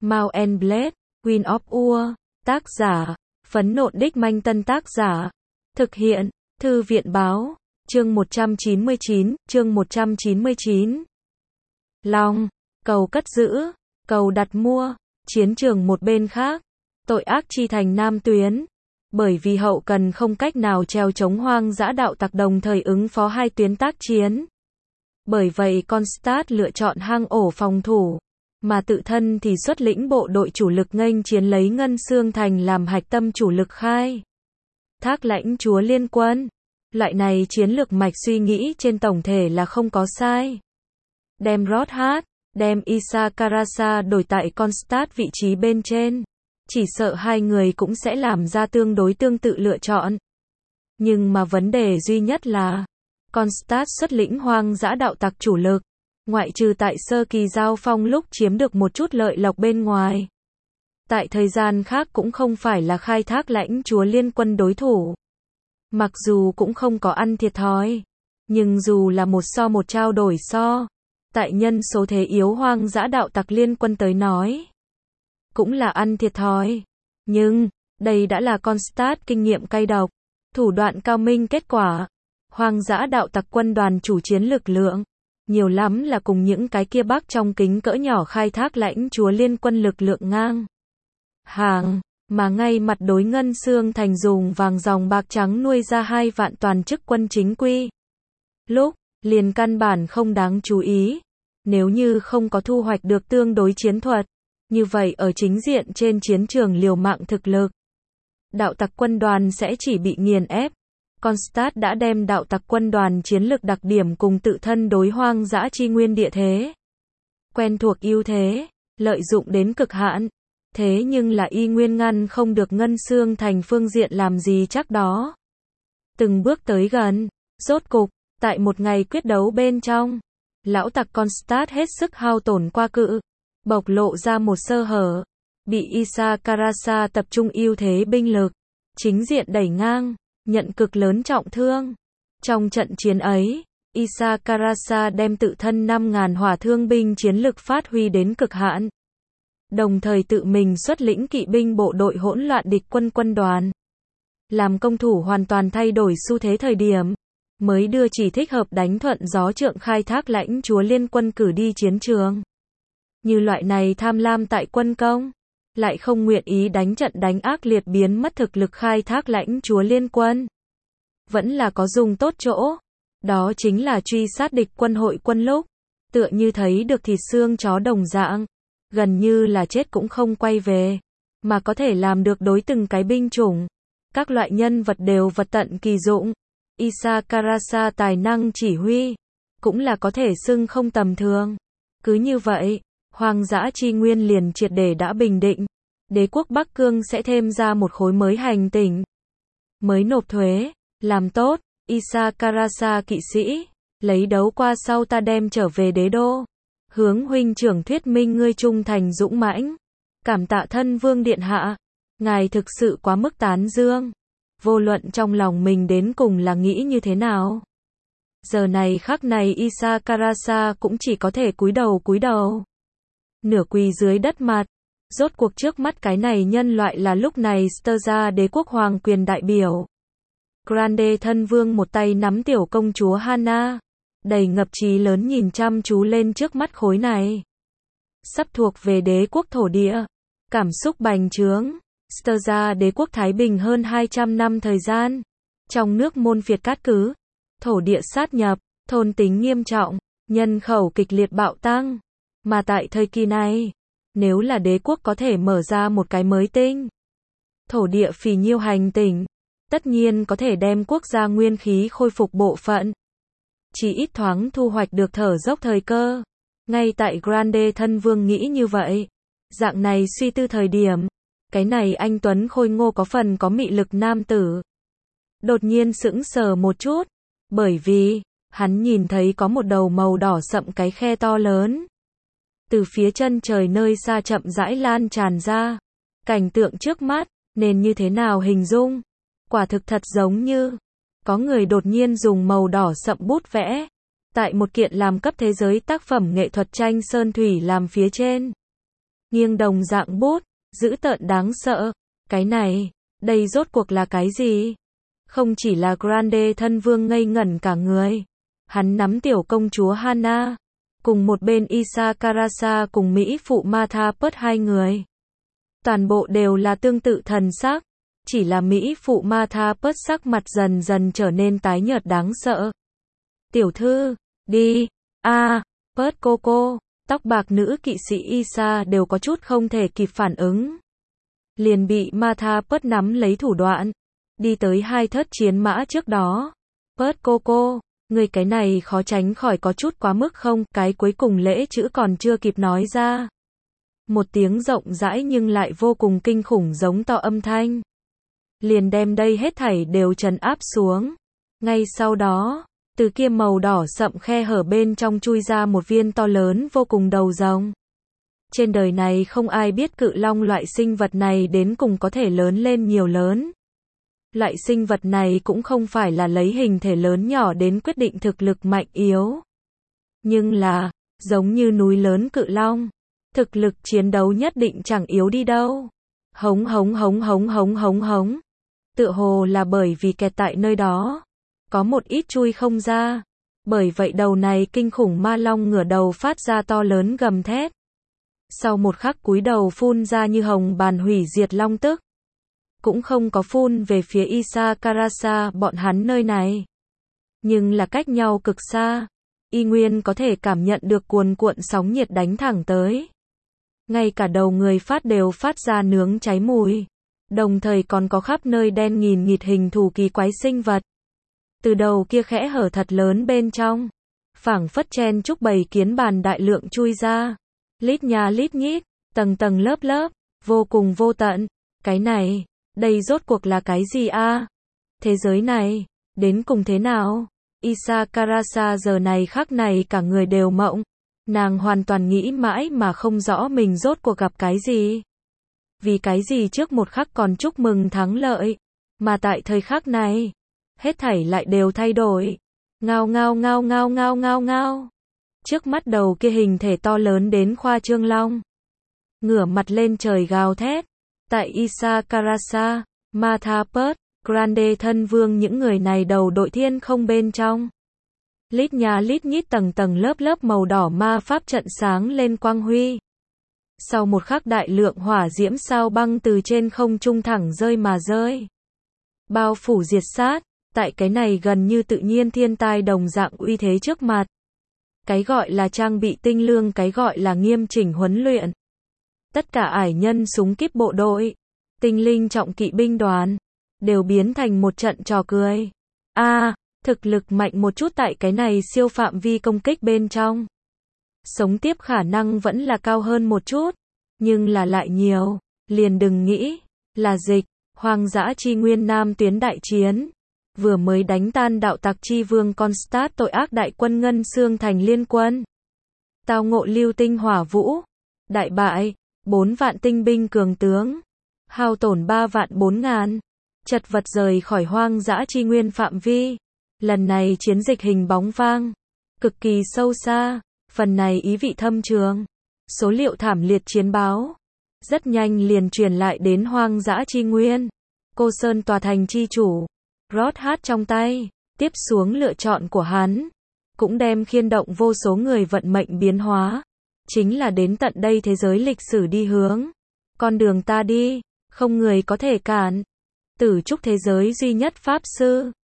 Mount and Blade, Queen of War, tác giả, Phấn Nộn Đích Manh Tân tác giả, thực hiện, Thư viện báo, chương 199, Long, cầu cất giữ, cầu đặt mua, chiến trường một bên khác, tội ác chi thành Nam Tuyến. Bởi vì hậu cần không cách nào treo chống hoang dã đạo tặc đồng thời ứng phó hai tuyến tác chiến. Bởi vậy Kronstadt lựa chọn hang ổ phòng thủ, mà tự thân thì xuất lĩnh bộ đội chủ lực nghênh chiến lấy Ngân Xương Thành làm hạch tâm chủ lực khai thác lãnh chúa liên quân. Loại này chiến lược mạch suy nghĩ trên tổng thể là không có sai. Đem Rothhart, đem Isakarasa đổi tại Kronstadt vị trí bên trên. Chỉ sợ hai người cũng sẽ làm ra tương đối tương tự lựa chọn. Nhưng mà vấn đề duy nhất là Kronstadt xuất lĩnh hoang dã đạo tặc chủ lực, ngoại trừ tại sơ kỳ giao phong lúc chiếm được một chút lợi lộc bên ngoài. Tại thời gian khác cũng không phải là khai thác lãnh chúa liên quân đối thủ. Mặc dù cũng không có ăn thiệt thòi, nhưng dù là một so một trao đổi so, tại nhân số thế yếu hoang dã đạo tặc liên quân tới nói, cũng là ăn thiệt thòi. Nhưng, đây đã là Kronstadt kinh nghiệm cay độc, thủ đoạn cao minh kết quả. Hoang dã đạo tặc quân đoàn chủ chiến lực lượng, nhiều lắm là cùng những cái kia bắc trong kính cỡ nhỏ khai thác lãnh chúa liên quân lực lượng ngang hàng, mà ngay mặt đối Ngân Xương Thành dùng vàng ròng bạc trắng nuôi ra 2 vạn toàn chức quân chính quy. Lúc, liền căn bản không đáng chú ý. Nếu như không có thu hoạch được tương đối chiến thuật, như vậy ở chính diện trên chiến trường liều mạng thực lực, đạo tặc quân đoàn sẽ chỉ bị nghiền ép. Kronstadt đã đem đạo tặc quân đoàn chiến lược đặc điểm cùng tự thân đối hoang dã chi nguyên địa thế, quen thuộc ưu thế, lợi dụng đến cực hạn. Thế nhưng là y nguyên ngăn không được Ngân Xương Thành phương diện làm gì chắc đó. Từng bước tới gần, rốt cục, tại một ngày quyết đấu bên trong, lão tặc Kronstadt hết sức hao tổn qua cự, bộc lộ ra một sơ hở, bị Isakarasa tập trung ưu thế binh lực, chính diện đẩy ngang, nhận cực lớn trọng thương. Trong trận chiến ấy, Isakarasa đem tự thân 5.000 hỏa thương binh chiến lực phát huy đến cực hạn. Đồng thời tự mình xuất lĩnh kỵ binh bộ đội hỗn loạn địch quân quân đoàn. Làm công thủ hoàn toàn thay đổi xu thế thời điểm, mới đưa chỉ thích hợp đánh thuận gió trượng khai thác lãnh chúa liên quân cử đi chiến trường. Như loại này tham lam tại quân công, lại không nguyện ý đánh trận đánh ác liệt biến mất thực lực khai thác lãnh chúa liên quân. Vẫn là có dùng tốt chỗ. Đó chính là truy sát địch quân hội quân lúc, tựa như thấy được thịt xương chó đồng dạng. Gần như là chết cũng không quay về, mà có thể làm được đối từng cái binh chủng. Các loại nhân vật đều vật tận kỳ dụng. Isakarasa tài năng chỉ huy, cũng là có thể xưng không tầm thường. Cứ như vậy, hoang dã chi nguyên liền triệt để đã bình định. Đế quốc Bắc Cương sẽ thêm ra một khối mới hành tinh, mới nộp thuế, làm tốt, Isakarasa kỵ sĩ, lấy đấu qua sau ta đem trở về đế đô. Hướng huynh trưởng thuyết minh ngươi trung thành dũng mãnh. Cảm tạ thân vương điện hạ. Ngài thực sự quá mức tán dương. Vô luận trong lòng mình đến cùng là nghĩ như thế nào. Giờ này khắc này Isakarasa cũng chỉ có thể cúi đầu. Nửa quỳ dưới đất mặt. Rốt cuộc trước mắt cái này nhân loại là lúc này Sterza đế quốc hoàng quyền đại biểu. Grande thân vương một tay nắm tiểu công chúa Hana, đầy ngập chí lớn nhìn chăm chú lên trước mắt khối này. Sắp thuộc về đế quốc thổ địa. Cảm xúc bành trướng. Sterza đế quốc Thái Bình hơn 200 năm thời gian. Trong nước môn phiệt cát cứ. Thổ địa sát nhập, thôn tính nghiêm trọng, nhân khẩu kịch liệt bạo tăng. Mà tại thời kỳ này, nếu là đế quốc có thể mở ra một cái mới tinh thổ địa phì nhiêu hành tinh, tất nhiên có thể đem quốc gia nguyên khí khôi phục bộ phận. Chỉ ít thoáng thu hoạch được thở dốc thời cơ. Ngay tại Grande thân vương nghĩ như vậy. Dạng này suy tư thời điểm, cái này anh tuấn khôi ngô có phần có mị lực nam tử đột nhiên sững sờ một chút, bởi vì hắn nhìn thấy có một đầu màu đỏ sậm cái khe to lớn từ phía chân trời nơi xa chậm rãi lan tràn ra. Cảnh tượng trước mắt, nên như thế nào hình dung? Quả thực thật giống như có người đột nhiên dùng màu đỏ sậm bút vẽ tại một kiện làm cấp thế giới tác phẩm nghệ thuật tranh sơn thủy làm phía trên. nghiêng đồng dạng bút, dữ tợn đáng sợ. Cái này, đây rốt cuộc là cái gì? Không chỉ là Grande thân vương ngây ngẩn cả người. Hắn nắm tiểu công chúa Hana, cùng một bên Isakarasa cùng Mỹ phụ Martha Pert hai người. Toàn bộ đều là tương tự thần sắc, chỉ là Mỹ phụ Martha Pert sắc mặt dần dần trở nên tái nhợt đáng sợ. Tiểu thư, đi, Pert cô, tóc bạc nữ kỵ sĩ Isa đều có chút không thể kịp phản ứng. Liền bị Martha Pert nắm lấy thủ đoạn, đi tới hai thớt chiến mã trước đó. Pert cô, người cái này khó tránh khỏi có chút quá mức không, cái cuối cùng lễ chữ còn chưa kịp nói ra. Một tiếng rộng rãi nhưng lại vô cùng kinh khủng giống to âm thanh. Liền đem đây hết thảy đều trấn áp xuống. Ngay sau đó, từ kia màu đỏ sậm khe hở bên trong chui ra một viên to lớn vô cùng đầu rồng. Trên đời này không ai biết cự long loại sinh vật này đến cùng có thể lớn lên nhiều lớn. Loại sinh vật này cũng không phải là lấy hình thể lớn nhỏ đến quyết định thực lực mạnh yếu. Nhưng là, giống như núi lớn cự long, thực lực chiến đấu nhất định chẳng yếu đi đâu. Hống. Tựa hồ là bởi vì kẹt tại nơi đó, có một ít chui không ra. Bởi vậy đầu này kinh khủng ma long ngửa đầu phát ra to lớn gầm thét. Sau một khắc cúi đầu phun ra như hồng bàn hủy diệt long tức. Cũng không có phun về phía Isakarasa bọn hắn nơi này. Nhưng là cách nhau cực xa. Y nguyên có thể cảm nhận được cuồn cuộn sóng nhiệt đánh thẳng tới. Ngay cả đầu người phát đều phát ra nướng cháy mùi. Đồng thời còn có khắp nơi đen nghìn nghịt hình thù kỳ quái sinh vật. Từ đầu kia khẽ hở thật lớn bên trong. Phảng phất chen chúc bầy kiến bàn đại lượng chui ra. Lít nha lít nhít, tầng tầng lớp lớp, vô cùng vô tận. Cái này, đây rốt cuộc là cái gì a? Thế giới này, đến cùng thế nào? Isakarasa giờ này khắc này cả người đều mộng. Nàng hoàn toàn nghĩ mãi mà không rõ mình rốt cuộc gặp cái gì. Vì cái gì trước một khắc còn chúc mừng thắng lợi, mà tại thời khắc này, hết thảy lại đều thay đổi. Ngao. Trước mắt đầu kia hình thể to lớn đến khoa trương long. Ngửa mặt lên trời gào thét. Tại Isakarasa, Martha Pert, Grande thân vương những người này đầu đội thiên không bên trong. Lít nha lít nhít tầng tầng lớp lớp màu đỏ ma pháp trận sáng lên quang huy. Sau một khắc đại lượng hỏa diễm sao băng từ trên không trung thẳng rơi mà rơi. Bao phủ diệt sát, tại cái này gần như tự nhiên thiên tai đồng dạng uy thế trước mặt. Cái gọi là trang bị tinh lương, cái gọi là nghiêm chỉnh huấn luyện. Tất cả ải nhân súng kíp bộ đội, tinh linh trọng kỵ binh đoàn, đều biến thành một trận trò cười. Thực lực mạnh một chút tại cái này siêu phạm vi công kích bên trong. Sống tiếp khả năng vẫn là cao hơn một chút, nhưng là lại nhiều, liền đừng nghĩ, là dịch, hoang dã chi nguyên nam tuyến đại chiến. Vừa mới đánh tan đạo tặc chi vương Constat tội ác đại quân Ngân Xương Thành liên quân. Tao ngộ lưu tinh hỏa vũ, đại bại, 4 vạn tinh binh cường tướng, hao tổn 3 vạn 4 ngàn, chật vật rời khỏi hoang dã chi nguyên phạm vi. Lần này chiến dịch hình bóng vang, cực kỳ sâu xa, phần này ý vị thâm trường. Số liệu thảm liệt chiến báo, rất nhanh liền truyền lại đến hoang dã chi nguyên. Cô Sơn tòa thành chi chủ, rót hát trong tay, tiếp xuống lựa chọn của hắn, cũng đem khiên động vô số người vận mệnh biến hóa. Chính là đến tận đây thế giới lịch sử đi hướng. Con đường ta đi, không người có thể cản. Tử trúc thế giới duy nhất pháp sư.